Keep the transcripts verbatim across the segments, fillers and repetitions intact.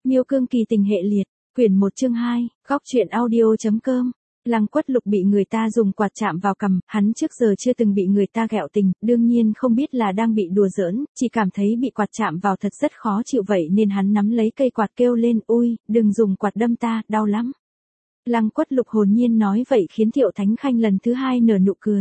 Miêu Cương Kỳ tình hệ liệt, quyển một chương hai, góc truyện audio.com. Lăng Quất Lục bị người ta dùng quạt chạm vào cằm, hắn trước giờ chưa từng bị người ta ghẹo tình, đương nhiên không biết là đang bị đùa giỡn, chỉ cảm thấy bị quạt chạm vào thật rất khó chịu vậy nên hắn nắm lấy cây quạt kêu lên, ui, đừng dùng quạt đâm ta, đau lắm. Lăng Quất Lục hồn nhiên nói vậy khiến Thiệu Thánh Khanh lần thứ hai nở nụ cười.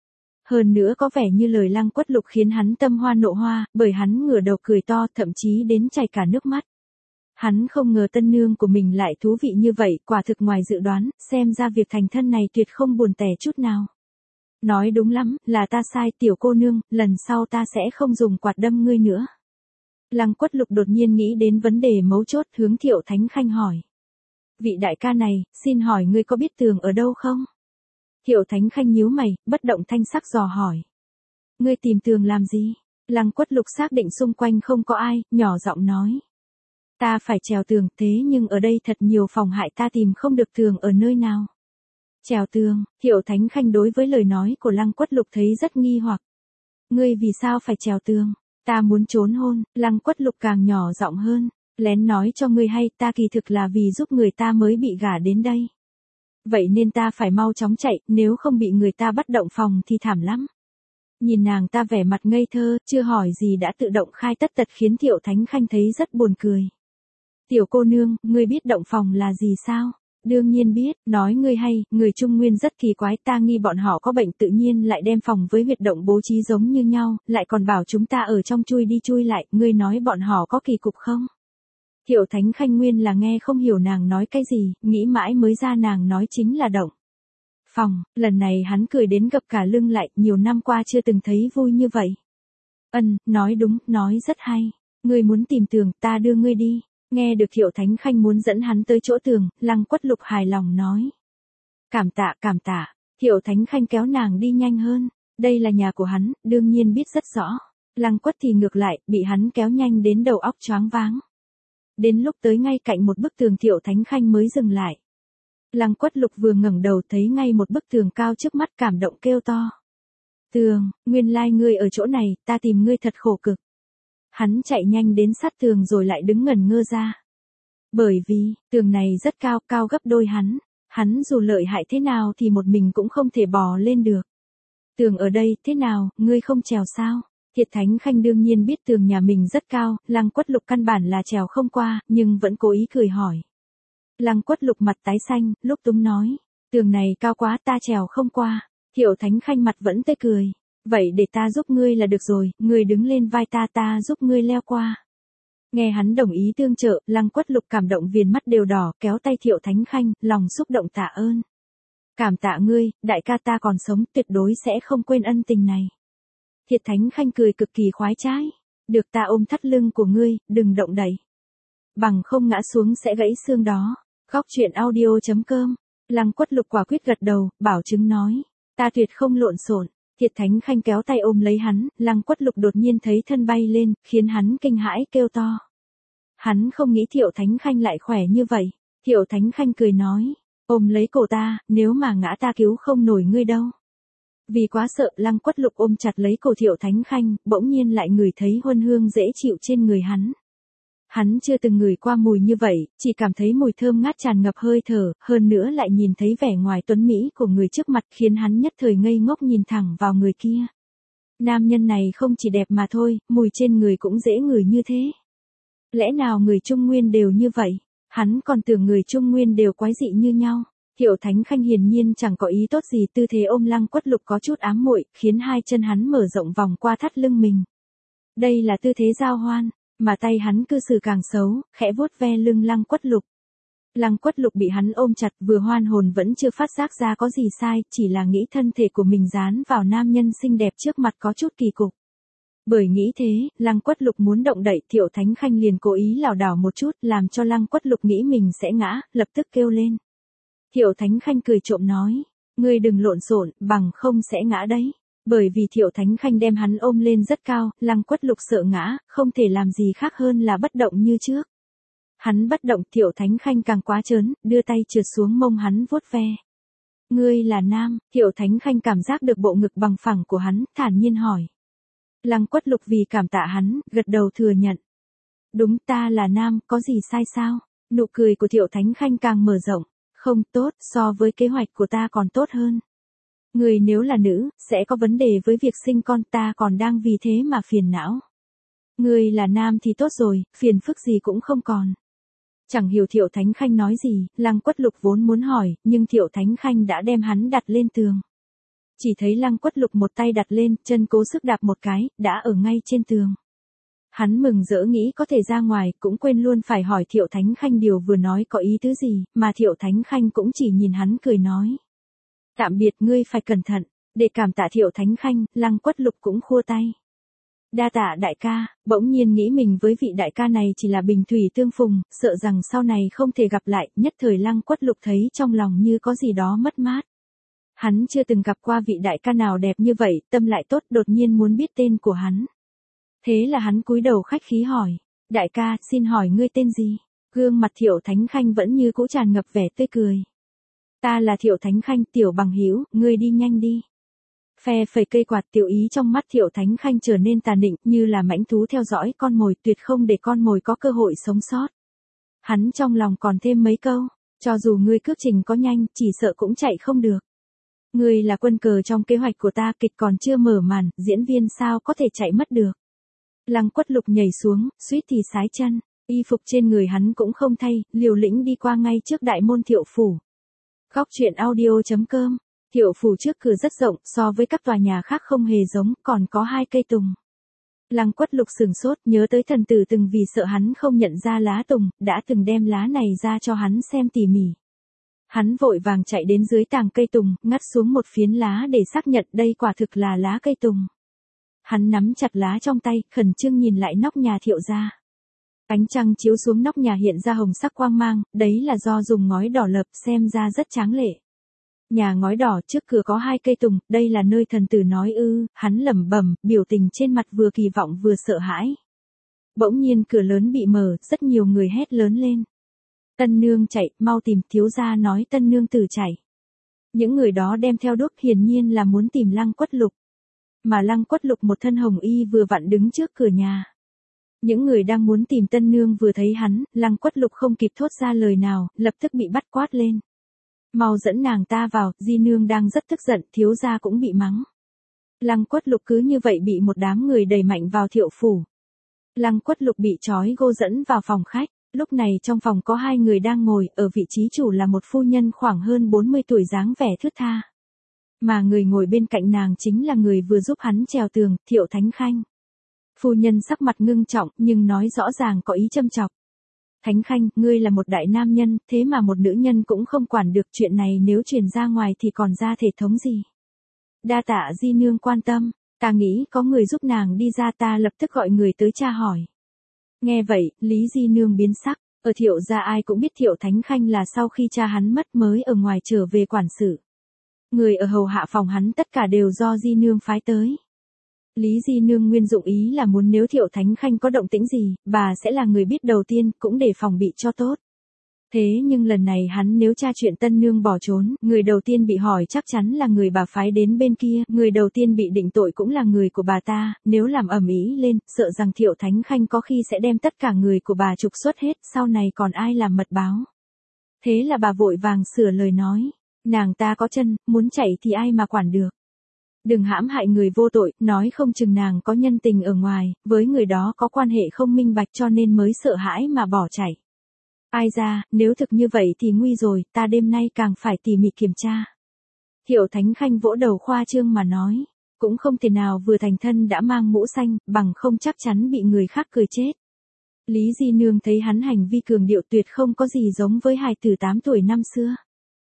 Hơn nữa có vẻ như lời Lăng Quất Lục khiến hắn tâm hoa nộ hoa, bởi hắn ngửa đầu cười to thậm chí đến chảy cả nước mắt. Hắn không ngờ tân nương của mình lại thú vị như vậy, quả thực ngoài dự đoán, xem ra việc thành thân này tuyệt không buồn tẻ chút nào. Nói đúng lắm, là ta sai tiểu cô nương, lần sau ta sẽ không dùng quạt đâm ngươi nữa. Lăng Quất Lục đột nhiên nghĩ đến vấn đề mấu chốt hướng Thiệu Thánh Khanh hỏi. Vị đại ca này, xin hỏi ngươi có biết tường ở đâu không? Thiệu Thánh Khanh nhíu mày, bất động thanh sắc dò hỏi. Ngươi tìm tường làm gì? Lăng Quất Lục xác định xung quanh không có ai, nhỏ giọng nói. Ta phải trèo tường, thế nhưng ở đây thật nhiều phòng hại, ta tìm không được tường ở nơi nào. Trèo tường, Thiệu Thánh Khanh đối với lời nói của Lăng Quất Lục thấy rất nghi hoặc. Ngươi vì sao phải trèo tường? Ta muốn trốn hôn. Lăng Quất Lục càng nhỏ giọng hơn, lén nói cho ngươi hay, ta kỳ thực là vì giúp người ta mới bị gả đến đây. Vậy nên ta phải mau chóng chạy, nếu không bị người ta bắt động phòng thì thảm lắm. Nhìn nàng ta vẻ mặt ngây thơ, chưa hỏi gì đã tự động khai tất tật khiến Thiệu Thánh Khanh thấy rất buồn cười. Tiểu cô nương, ngươi biết động phòng là gì sao? Đương nhiên biết, nói ngươi hay, người Trung Nguyên rất kỳ quái, ta nghi bọn họ có bệnh tự nhiên lại đem phòng với huyệt động bố trí giống như nhau, lại còn bảo chúng ta ở trong chui đi chui lại, ngươi nói bọn họ có kỳ cục không? Thiệu Thánh Khanh nguyên là nghe không hiểu nàng nói cái gì, nghĩ mãi mới ra nàng nói chính là động phòng, lần này hắn cười đến gập cả lưng lại, nhiều năm qua chưa từng thấy vui như vậy. Ân, nói đúng, nói rất hay, ngươi muốn tìm tường, ta đưa ngươi đi. Nghe được Thiệu Thánh Khanh muốn dẫn hắn tới chỗ tường, Lăng Quất Lục hài lòng nói. Cảm tạ, cảm tạ, Thiệu Thánh Khanh kéo nàng đi nhanh hơn, đây là nhà của hắn, đương nhiên biết rất rõ. Lăng Quất thì ngược lại, bị hắn kéo nhanh đến đầu óc choáng váng. Đến lúc tới ngay cạnh một bức tường Thiệu Thánh Khanh mới dừng lại. Lăng Quất Lục vừa ngẩng đầu thấy ngay một bức tường cao trước mắt, cảm động kêu to. Tường, nguyên lai ngươi ở chỗ này, ta tìm ngươi thật khổ cực. Hắn chạy nhanh đến sát tường rồi lại đứng ngẩn ngơ ra. Bởi vì, tường này rất cao, cao gấp đôi hắn. Hắn dù lợi hại thế nào thì một mình cũng không thể bò lên được. Tường ở đây, thế nào, ngươi không trèo sao? Thiệu Thánh Khanh đương nhiên biết tường nhà mình rất cao, Lăng Quất Lục căn bản là trèo không qua, nhưng vẫn cố ý cười hỏi. Lăng Quất Lục mặt tái xanh, lúc túng nói. Tường này cao quá, ta trèo không qua. Thiệu Thánh Khanh mặt vẫn tươi cười. Vậy để ta giúp ngươi là được rồi, ngươi đứng lên vai ta, ta giúp ngươi leo qua. Nghe hắn đồng ý tương trợ, Lăng Quất Lục cảm động viền mắt đều đỏ, kéo tay Thiệu Thánh Khanh, lòng xúc động tạ ơn. Cảm tạ ngươi, đại ca, ta còn sống, tuyệt đối sẽ không quên ân tình này. Thiệu Thánh Khanh cười cực kỳ khoái trái. Được, ta ôm thắt lưng của ngươi, đừng động đậy. Bằng không ngã xuống sẽ gãy xương đó. Góc truyện audio.com. Lăng Quất Lục quả quyết gật đầu, bảo chứng nói. Ta tuyệt không lộn xộn. Thiệu Thánh Khanh kéo tay ôm lấy hắn, Lăng Quất Lục đột nhiên thấy thân bay lên, khiến hắn kinh hãi kêu to. Hắn không nghĩ Thiệu Thánh Khanh lại khỏe như vậy. Thiệu Thánh Khanh cười nói, ôm lấy cổ ta, nếu mà ngã ta cứu không nổi ngươi đâu. Vì quá sợ, Lăng Quất Lục ôm chặt lấy cổ Thiệu Thánh Khanh, bỗng nhiên lại ngửi thấy huân hương dễ chịu trên người hắn. Hắn chưa từng ngửi qua mùi như vậy, chỉ cảm thấy mùi thơm ngát tràn ngập hơi thở, hơn nữa lại nhìn thấy vẻ ngoài tuấn mỹ của người trước mặt khiến hắn nhất thời ngây ngốc nhìn thẳng vào người kia. Nam nhân này không chỉ đẹp mà thôi, mùi trên người cũng dễ ngửi như thế. Lẽ nào người Trung Nguyên đều như vậy? Hắn còn tưởng người Trung Nguyên đều quái dị như nhau. Thiệu Thánh Khanh hiển nhiên chẳng có ý tốt gì, tư thế ôm Lăng Quất Lục có chút ám muội, khiến hai chân hắn mở rộng vòng qua thắt lưng mình. Đây là tư thế giao hoan. Mà tay hắn cư xử càng xấu, khẽ vuốt ve lưng Lăng Quất Lục. Lăng Quất Lục bị hắn ôm chặt, vừa hoan hồn vẫn chưa phát giác ra có gì sai, chỉ là nghĩ thân thể của mình dán vào nam nhân xinh đẹp trước mặt có chút kỳ cục. Bởi nghĩ thế, Lăng Quất Lục muốn động đậy, Thiệu Thánh Khanh liền cố ý lảo đảo một chút, làm cho Lăng Quất Lục nghĩ mình sẽ ngã, lập tức kêu lên. Thiệu Thánh Khanh cười trộm nói, ngươi đừng lộn xộn, bằng không sẽ ngã đấy. Bởi vì Thiệu Thánh Khanh đem hắn ôm lên rất cao, Lăng Quất Lục sợ ngã, không thể làm gì khác hơn là bất động như trước. Hắn bất động, Thiệu Thánh Khanh càng quá trớn, đưa tay trượt xuống mông hắn vuốt ve. Ngươi là nam? Thiệu Thánh Khanh cảm giác được bộ ngực bằng phẳng của hắn, thản nhiên hỏi. Lăng Quất Lục vì cảm tạ hắn, gật đầu thừa nhận. Đúng, ta là nam, có gì sai sao? Nụ cười của Thiệu Thánh Khanh càng mở rộng. Không tốt, so với kế hoạch của ta còn tốt hơn. Người nếu là nữ, sẽ có vấn đề với việc sinh con, ta còn đang vì thế mà phiền não. Người là nam thì tốt rồi, phiền phức gì cũng không còn. Chẳng hiểu Thiệu Thánh Khanh nói gì, Lăng Quất Lục vốn muốn hỏi, nhưng Thiệu Thánh Khanh đã đem hắn đặt lên tường. Chỉ thấy Lăng Quất Lục một tay đặt lên, chân cố sức đạp một cái, đã ở ngay trên tường. Hắn mừng rỡ nghĩ có thể ra ngoài, cũng quên luôn phải hỏi Thiệu Thánh Khanh điều vừa nói có ý tứ gì, mà Thiệu Thánh Khanh cũng chỉ nhìn hắn cười nói. Tạm biệt, ngươi phải cẩn thận. Để cảm tạ Thiệu Thánh Khanh, Lăng Quất Lục cũng khua tay. Đa tạ đại ca, bỗng nhiên nghĩ mình với vị đại ca này chỉ là bình thủy tương phùng, sợ rằng sau này không thể gặp lại, nhất thời Lăng Quất Lục thấy trong lòng như có gì đó mất mát. Hắn chưa từng gặp qua vị đại ca nào đẹp như vậy, tâm lại tốt, đột nhiên muốn biết tên của hắn. Thế là hắn cúi đầu khách khí hỏi, đại ca, xin hỏi ngươi tên gì? Gương mặt Thiệu Thánh Khanh vẫn như cũ tràn ngập vẻ tươi cười. Ta là Thiệu Thánh Khanh, tiểu bằng hữu, ngươi đi nhanh đi. Phe phẩy cây quạt, tiểu ý trong mắt Thiệu Thánh Khanh trở nên tà nịnh, như là mãnh thú theo dõi con mồi, tuyệt không để con mồi có cơ hội sống sót. Hắn trong lòng còn thêm mấy câu, cho dù ngươi cước trình có nhanh, chỉ sợ cũng chạy không được. Ngươi là quân cờ trong kế hoạch của ta, kịch còn chưa mở màn, diễn viên sao có thể chạy mất được. Lăng Quất Lục nhảy xuống, suýt thì sái chân, y phục trên người hắn cũng không thay, liều lĩnh đi qua ngay trước đại môn Thiệu phủ. Góc truyện audio chấm com. Thiệu phủ trước cửa rất rộng, so với các tòa nhà khác không hề giống, còn có hai cây tùng. Lăng Quất Lục sửng sốt, nhớ tới thần tử từng vì sợ hắn không nhận ra lá tùng, đã từng đem lá này ra cho hắn xem tỉ mỉ. Hắn vội vàng chạy đến dưới tàng cây tùng, ngắt xuống một phiến lá để xác nhận đây quả thực là lá cây tùng. Hắn nắm chặt lá trong tay, khẩn trương nhìn lại nóc nhà Thiệu gia. Ánh trăng chiếu xuống nóc nhà hiện ra hồng sắc quang mang, đấy là do dùng ngói đỏ lợp, xem ra rất tráng lệ. Nhà ngói đỏ, trước cửa có hai cây tùng, đây là nơi thần tử nói ư, hắn lẩm bẩm, biểu tình trên mặt vừa kỳ vọng vừa sợ hãi. Bỗng nhiên cửa lớn bị mở, rất nhiều người hét lớn lên. Tân nương chạy, mau tìm, thiếu gia nói tân nương tử chạy. Những người đó đem theo đuốc, hiển nhiên là muốn tìm Lăng Quất Lục. Mà Lăng Quất Lục một thân hồng y vừa vặn đứng trước cửa nhà. Những người đang muốn tìm tân nương vừa thấy hắn, Lăng Quất Lục không kịp thốt ra lời nào, lập tức bị bắt quát lên. Mau dẫn nàng ta vào, di nương đang rất tức giận, thiếu gia cũng bị mắng. Lăng Quất Lục cứ như vậy bị một đám người đẩy mạnh vào Thiệu phủ. Lăng Quất Lục bị trói gô dẫn vào phòng khách, lúc này trong phòng có hai người đang ngồi, ở vị trí chủ là một phu nhân khoảng hơn bốn mươi tuổi dáng vẻ thướt tha. Mà người ngồi bên cạnh nàng chính là người vừa giúp hắn trèo tường, Thiệu Thánh Khanh. Phu nhân sắc mặt ngưng trọng, nhưng nói rõ ràng có ý châm chọc. Thánh Khanh, ngươi là một đại nam nhân, thế mà một nữ nhân cũng không quản được, chuyện này nếu truyền ra ngoài thì còn ra thể thống gì. Đa tạ di nương quan tâm, ta nghĩ có người giúp nàng đi ra, ta lập tức gọi người tới tra hỏi. Nghe vậy, Lý di nương biến sắc, ở Thiệu gia ai cũng biết Thiệu Thánh Khanh là sau khi cha hắn mất mới ở ngoài trở về quản sự. Người ở hầu hạ phòng hắn tất cả đều do di nương phái tới. Lý di nương nguyên dụng ý là muốn nếu Thiệu Thánh Khanh có động tĩnh gì, bà sẽ là người biết đầu tiên, cũng để phòng bị cho tốt. Thế nhưng lần này hắn nếu tra chuyện tân nương bỏ trốn, người đầu tiên bị hỏi chắc chắn là người bà phái đến bên kia, người đầu tiên bị định tội cũng là người của bà ta, nếu làm ầm ĩ lên, sợ rằng Thiệu Thánh Khanh có khi sẽ đem tất cả người của bà trục xuất hết, sau này còn ai làm mật báo. Thế là bà vội vàng sửa lời nói, nàng ta có chân, muốn chạy thì ai mà quản được. Đừng hãm hại người vô tội, nói không chừng nàng có nhân tình ở ngoài, với người đó có quan hệ không minh bạch cho nên mới sợ hãi mà bỏ chạy. Ai ra, nếu thực như vậy thì nguy rồi, ta đêm nay càng phải tỉ mỉ kiểm tra. Thiệu Thánh Khanh vỗ đầu khoa trương mà nói, cũng không thể nào vừa thành thân đã mang mũ xanh, bằng không chắc chắn bị người khác cười chết. Lý di nương thấy hắn hành vi cường điệu tuyệt không có gì giống với hài tử tám tuổi năm xưa.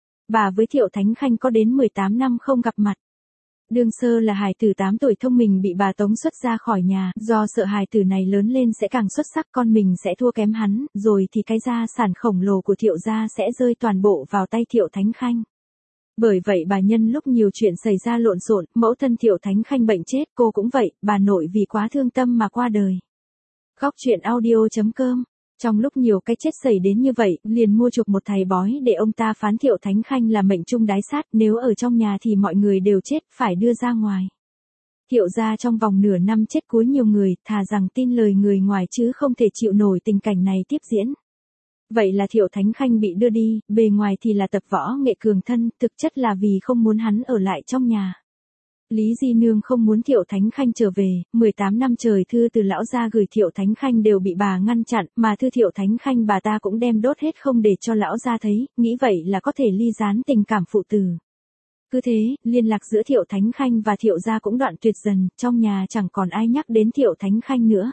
Bà với Thiệu Thánh Khanh có đến mười tám năm không gặp mặt. Đương sơ là hài tử tám tuổi thông minh bị bà tống xuất ra khỏi nhà, do sợ hài tử này lớn lên sẽ càng xuất sắc, con mình sẽ thua kém hắn, rồi thì cái gia sản khổng lồ của Thiệu gia sẽ rơi toàn bộ vào tay Thiệu Thánh Khanh. Bởi vậy bà nhân lúc nhiều chuyện xảy ra lộn xộn, mẫu thân Thiệu Thánh Khanh bệnh chết, cô cũng vậy, bà nội vì quá thương tâm mà qua đời. Góc truyện audio chấm com. Trong lúc nhiều cái chết xảy đến như vậy, liền mua chuộc một thầy bói để ông ta phán Thiệu Thánh Khanh là mệnh trung đái sát, nếu ở trong nhà thì mọi người đều chết, phải đưa ra ngoài. Thiệu gia trong vòng nửa năm chết cuối nhiều người, thà rằng tin lời người ngoài chứ không thể chịu nổi tình cảnh này tiếp diễn. Vậy là Thiệu Thánh Khanh bị đưa đi, bề ngoài thì là tập võ nghệ cường thân, thực chất là vì không muốn hắn ở lại trong nhà. Lý Di Nương không muốn Thiệu Thánh Khanh trở về, mười tám năm trời thư từ lão gia gửi Thiệu Thánh Khanh đều bị bà ngăn chặn, mà thư Thiệu Thánh Khanh bà ta cũng đem đốt hết không để cho lão gia thấy, nghĩ vậy là có thể ly gián tình cảm phụ tử. Cứ thế, liên lạc giữa Thiệu Thánh Khanh và Thiệu gia cũng đoạn tuyệt dần, trong nhà chẳng còn ai nhắc đến Thiệu Thánh Khanh nữa.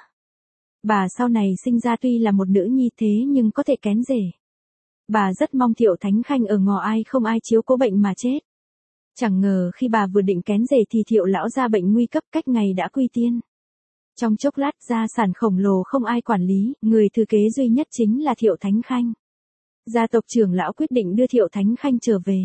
Bà sau này sinh ra tuy là một nữ nhi thế nhưng có thể kén rể. Bà rất mong Thiệu Thánh Khanh ở ngò ai không ai chiếu cố bệnh mà chết. Chẳng ngờ khi bà vừa định kén rể thì Thiệu lão gia bệnh nguy cấp, cách ngày đã quy tiên. Trong chốc lát gia sản khổng lồ không ai quản lý, người thừa kế duy nhất chính là Thiệu Thánh Khanh. Gia tộc trưởng lão quyết định đưa Thiệu Thánh Khanh trở về.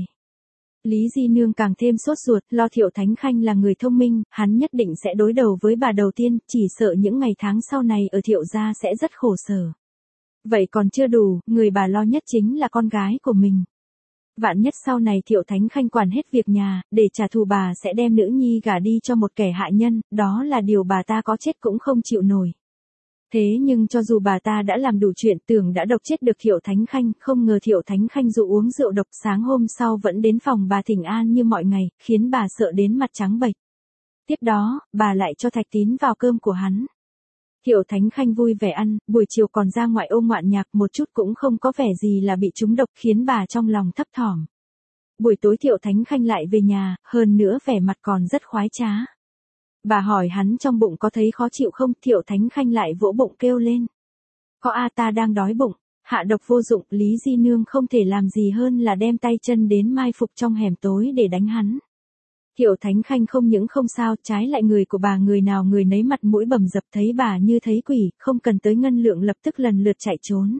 Lý Di Nương càng thêm sốt ruột, lo Thiệu Thánh Khanh là người thông minh, hắn nhất định sẽ đối đầu với bà đầu tiên, chỉ sợ những ngày tháng sau này ở Thiệu gia sẽ rất khổ sở. Vậy còn chưa đủ, người bà lo nhất chính là con gái của mình. Vạn nhất sau này Thiệu Thánh Khanh quản hết việc nhà, để trả thù bà sẽ đem nữ nhi gả đi cho một kẻ hạ nhân, đó là điều bà ta có chết cũng không chịu nổi. Thế nhưng cho dù bà ta đã làm đủ chuyện, tưởng đã độc chết được Thiệu Thánh Khanh, không ngờ Thiệu Thánh Khanh dụ uống rượu độc, sáng hôm sau vẫn đến phòng bà thỉnh an như mọi ngày, khiến bà sợ đến mặt trắng bệch. Tiếp đó, bà lại cho Thạch Tín vào cơm của hắn. Thiệu Thánh Khanh vui vẻ ăn, buổi chiều còn ra ngoại ô ngoạn nhạc, một chút cũng không có vẻ gì là bị trúng độc, khiến bà trong lòng thấp thỏm. Buổi tối Thiệu Thánh Khanh lại về nhà, hơn nữa vẻ mặt còn rất khoái trá. Bà hỏi hắn trong bụng có thấy khó chịu không, Thiệu Thánh Khanh lại vỗ bụng kêu lên. Có a, ta đang đói bụng, hạ độc vô dụng, Lý Di Nương không thể làm gì hơn là đem tay chân đến mai phục trong hẻm tối để đánh hắn. Thiệu Thánh Khanh không những không sao, trái lại người của bà người nào người nấy mặt mũi bầm dập, thấy bà như thấy quỷ, không cần tới ngân lượng lập tức lần lượt chạy trốn.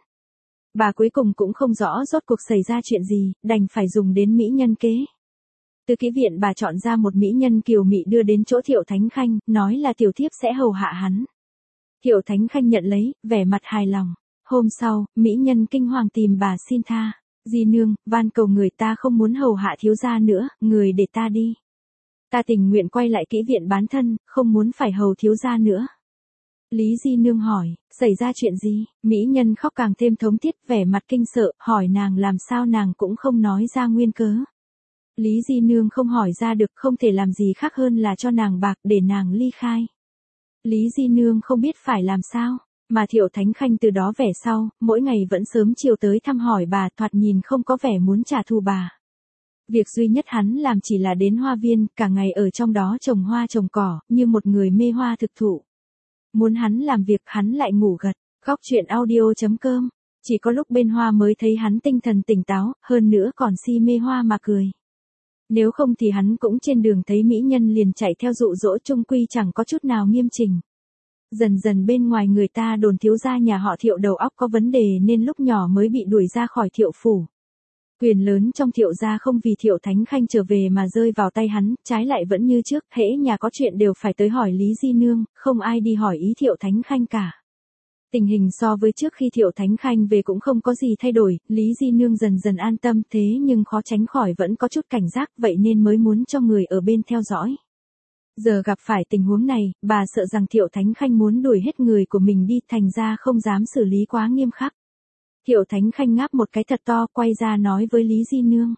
Bà cuối cùng cũng không rõ rốt cuộc xảy ra chuyện gì, đành phải dùng đến mỹ nhân kế. Từ kỹ viện bà chọn ra một mỹ nhân kiều mị đưa đến chỗ Thiệu Thánh Khanh, nói là tiểu thiếp sẽ hầu hạ hắn. Thiệu Thánh Khanh nhận lấy, vẻ mặt hài lòng. Hôm sau, mỹ nhân kinh hoàng tìm bà xin tha. Di Nương, van cầu người ta không muốn hầu hạ thiếu gia nữa, người để ta đi. Ta tình nguyện quay lại kỹ viện bán thân, không muốn phải hầu thiếu gia nữa. Lý Di Nương hỏi, xảy ra chuyện gì? Mỹ nhân khóc càng thêm thống thiết, vẻ mặt kinh sợ, hỏi nàng làm sao nàng cũng không nói ra nguyên cớ. Lý Di Nương không hỏi ra được, không thể làm gì khác hơn là cho nàng bạc để nàng ly khai. Lý Di Nương không biết phải làm sao, mà Thiệu Thánh Khanh từ đó vẻ sau, mỗi ngày vẫn sớm chiều tới thăm hỏi bà, thoạt nhìn không có vẻ muốn trả thù bà. Việc duy nhất hắn làm chỉ là đến hoa viên, cả ngày ở trong đó trồng hoa trồng cỏ, như một người mê hoa thực thụ. Muốn hắn làm việc hắn lại ngủ gật. Góc truyện audio chấm com. Chỉ có lúc bên hoa mới thấy hắn tinh thần tỉnh táo, hơn nữa còn si mê hoa mà cười. Nếu không thì hắn cũng trên đường thấy mỹ nhân liền chạy theo dụ dỗ, chung quy chẳng có chút nào nghiêm chỉnh. Dần dần bên ngoài người ta đồn thiếu gia nhà họ Thiệu đầu óc có vấn đề nên lúc nhỏ mới bị đuổi ra khỏi Thiệu phủ. Quyền lớn trong Thiệu gia không vì Thiệu Thánh Khanh trở về mà rơi vào tay hắn, trái lại vẫn như trước, hễ nhà có chuyện đều phải tới hỏi Lý Di Nương, không ai đi hỏi ý Thiệu Thánh Khanh cả. Tình hình so với trước khi Thiệu Thánh Khanh về cũng không có gì thay đổi, Lý Di Nương dần dần an tâm, thế nhưng khó tránh khỏi vẫn có chút cảnh giác, vậy nên mới muốn cho người ở bên theo dõi. Giờ gặp phải tình huống này, bà sợ rằng Thiệu Thánh Khanh muốn đuổi hết người của mình đi, thành ra không dám xử lý quá nghiêm khắc. Thiệu Thánh Khanh ngáp một cái thật to, quay ra nói với Lý Di Nương.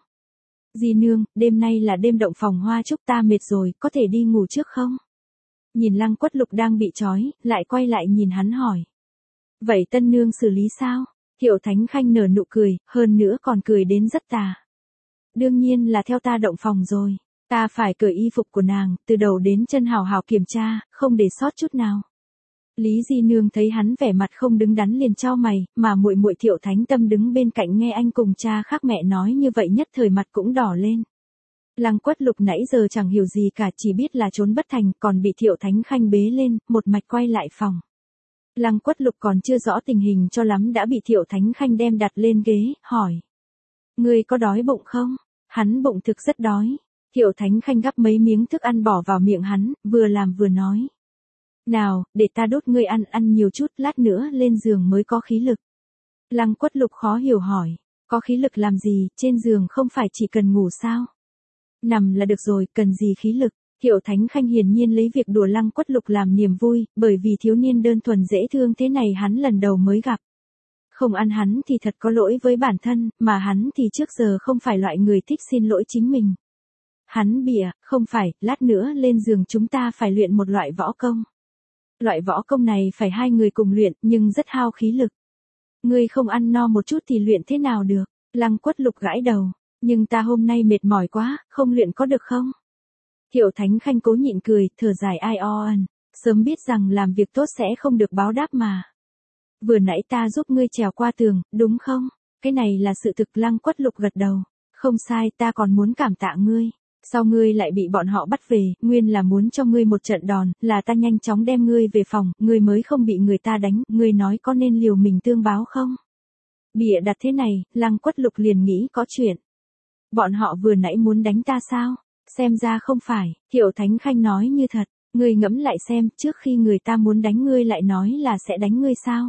Di Nương, đêm nay là đêm động phòng hoa chúc, ta mệt rồi, có thể đi ngủ trước không? Nhìn Lăng Quất Lục đang bị trói, lại quay lại nhìn hắn hỏi. Vậy tân nương xử lý sao? Thiệu Thánh Khanh nở nụ cười, hơn nữa còn cười đến rất tà. Đương nhiên là theo ta động phòng rồi, ta phải cởi y phục của nàng, từ đầu đến chân hào hào kiểm tra, không để sót chút nào. Lý Di Nương thấy hắn vẻ mặt không đứng đắn liền chau mày, mà muội muội Thiệu Thánh Tâm đứng bên cạnh nghe anh cùng cha khác mẹ nói như vậy nhất thời mặt cũng đỏ lên. Lăng Quất Lục nãy giờ chẳng hiểu gì cả, chỉ biết là trốn bất thành, còn bị Thiệu Thánh Khanh bế lên, một mạch quay lại phòng. Lăng Quất Lục còn chưa rõ tình hình cho lắm đã bị Thiệu Thánh Khanh đem đặt lên ghế, hỏi. Ngươi có đói bụng không? Hắn bụng thực rất đói. Thiệu Thánh Khanh gắp mấy miếng thức ăn bỏ vào miệng hắn, vừa làm vừa nói. Nào, để ta đốt ngươi ăn, ăn nhiều chút, lát nữa lên giường mới có khí lực. Lăng Quất Lục khó hiểu hỏi. Có khí lực làm gì, trên giường không phải chỉ cần ngủ sao? Nằm là được rồi, cần gì khí lực? Thiệu Thánh Khanh hiển nhiên lấy việc đùa Lăng Quất Lục làm niềm vui, bởi vì thiếu niên đơn thuần dễ thương thế này hắn lần đầu mới gặp. Không ăn hắn thì thật có lỗi với bản thân, mà hắn thì trước giờ không phải loại người thích xin lỗi chính mình. Hắn bịa, không phải, lát nữa lên giường chúng ta phải luyện một loại võ công. Loại võ công này phải hai người cùng luyện, nhưng rất hao khí lực. Ngươi không ăn no một chút thì luyện thế nào được? Lăng Quất Lục gãi đầu. Nhưng ta hôm nay mệt mỏi quá, không luyện có được không? Thiệu Thánh Khanh cố nhịn cười, thở dài ai oan. Sớm biết rằng làm việc tốt sẽ không được báo đáp mà. Vừa nãy ta giúp ngươi trèo qua tường, đúng không? Cái này là sự thực. Lăng Quất Lục gật đầu. Không sai, ta còn muốn cảm tạ ngươi. Sao ngươi lại bị bọn họ bắt về, nguyên là muốn cho ngươi một trận đòn, là ta nhanh chóng đem ngươi về phòng, ngươi mới không bị người ta đánh, ngươi nói có nên liều mình tương báo không? Bịa đặt thế này, Lăng Quất Lục liền nghĩ có chuyện. Bọn họ vừa nãy muốn đánh ta sao? Xem ra không phải, Thiệu Thánh Khanh nói như thật, ngươi ngẫm lại xem, trước khi người ta muốn đánh ngươi lại nói là sẽ đánh ngươi sao?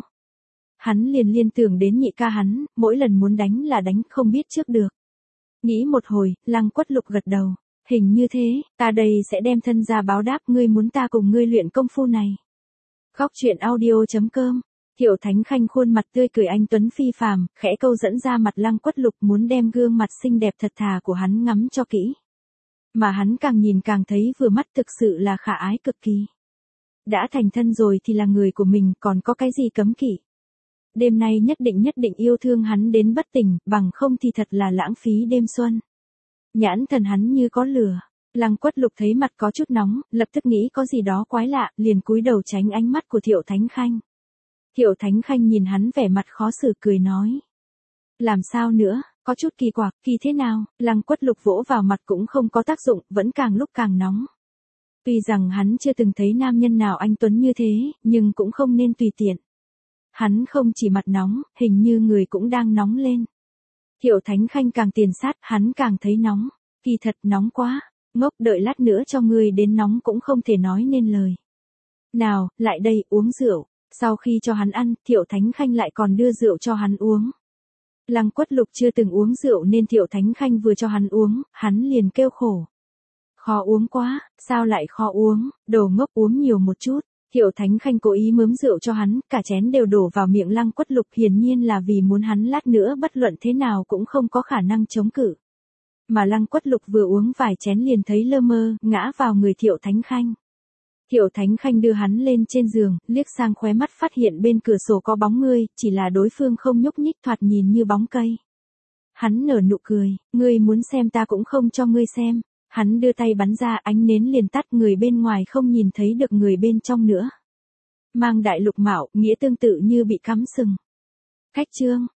Hắn liền liên tưởng đến nhị ca hắn, mỗi lần muốn đánh là đánh, không biết trước được. Nghĩ một hồi, Lăng Quất Lục gật đầu. Hình như thế, ta đây sẽ đem thân ra báo đáp, ngươi muốn ta cùng ngươi luyện công phu này. Góc truyện audio chấm com. Thiệu Thánh Khanh khuôn mặt tươi cười anh tuấn phi phàm, khẽ câu dẫn ra mặt Lăng Quất Lục, muốn đem gương mặt xinh đẹp thật thà của hắn ngắm cho kỹ. Mà hắn càng nhìn càng thấy vừa mắt, thực sự là khả ái cực kỳ. Đã thành thân rồi thì là người của mình, còn có cái gì cấm kỵ. Đêm nay nhất định nhất định yêu thương hắn đến bất tỉnh, bằng không thì thật là lãng phí đêm xuân. Nhãn thần hắn như có lửa. Lăng Quất Lục thấy mặt có chút nóng, lập tức nghĩ có gì đó quái lạ, liền cúi đầu tránh ánh mắt của Thiệu Thánh Khanh. Thiệu Thánh Khanh nhìn hắn vẻ mặt khó xử cười nói. Làm sao nữa, có chút kỳ quặc, kỳ thế nào? Lăng Quất Lục vỗ vào mặt cũng không có tác dụng, vẫn càng lúc càng nóng. Tuy rằng hắn chưa từng thấy nam nhân nào anh tuấn như thế, nhưng cũng không nên tùy tiện. Hắn không chỉ mặt nóng, hình như người cũng đang nóng lên. Thiệu Thánh Khanh càng tiền sát, hắn càng thấy nóng. Kỳ thật nóng quá, ngốc, đợi lát nữa cho ngươi đến nóng cũng không thể nói nên lời. Nào, lại đây, uống rượu. Sau khi cho hắn ăn, Thiệu Thánh Khanh lại còn đưa rượu cho hắn uống. Lăng Quất Lục chưa từng uống rượu nên Thiệu Thánh Khanh vừa cho hắn uống, hắn liền kêu khổ. Khó uống quá, sao lại khó uống, đồ ngốc, uống nhiều một chút. Thiệu Thánh Khanh cố ý mớm rượu cho hắn, cả chén đều đổ vào miệng Lăng Quất Lục, hiển nhiên là vì muốn hắn lát nữa bất luận thế nào cũng không có khả năng chống cự. Mà Lăng Quất Lục vừa uống vài chén liền thấy lơ mơ, ngã vào người Thiệu Thánh Khanh. Thiệu Thánh Khanh đưa hắn lên trên giường, liếc sang khóe mắt phát hiện bên cửa sổ có bóng ngươi, chỉ là đối phương không nhúc nhích, thoạt nhìn như bóng cây. Hắn nở nụ cười, ngươi muốn xem ta cũng không cho ngươi xem. Hắn đưa tay bắn ra, ánh nến liền tắt, người bên ngoài không nhìn thấy được người bên trong nữa. Mang đại lục mạo, nghĩa tương tự như bị cắm sừng. Cách chương.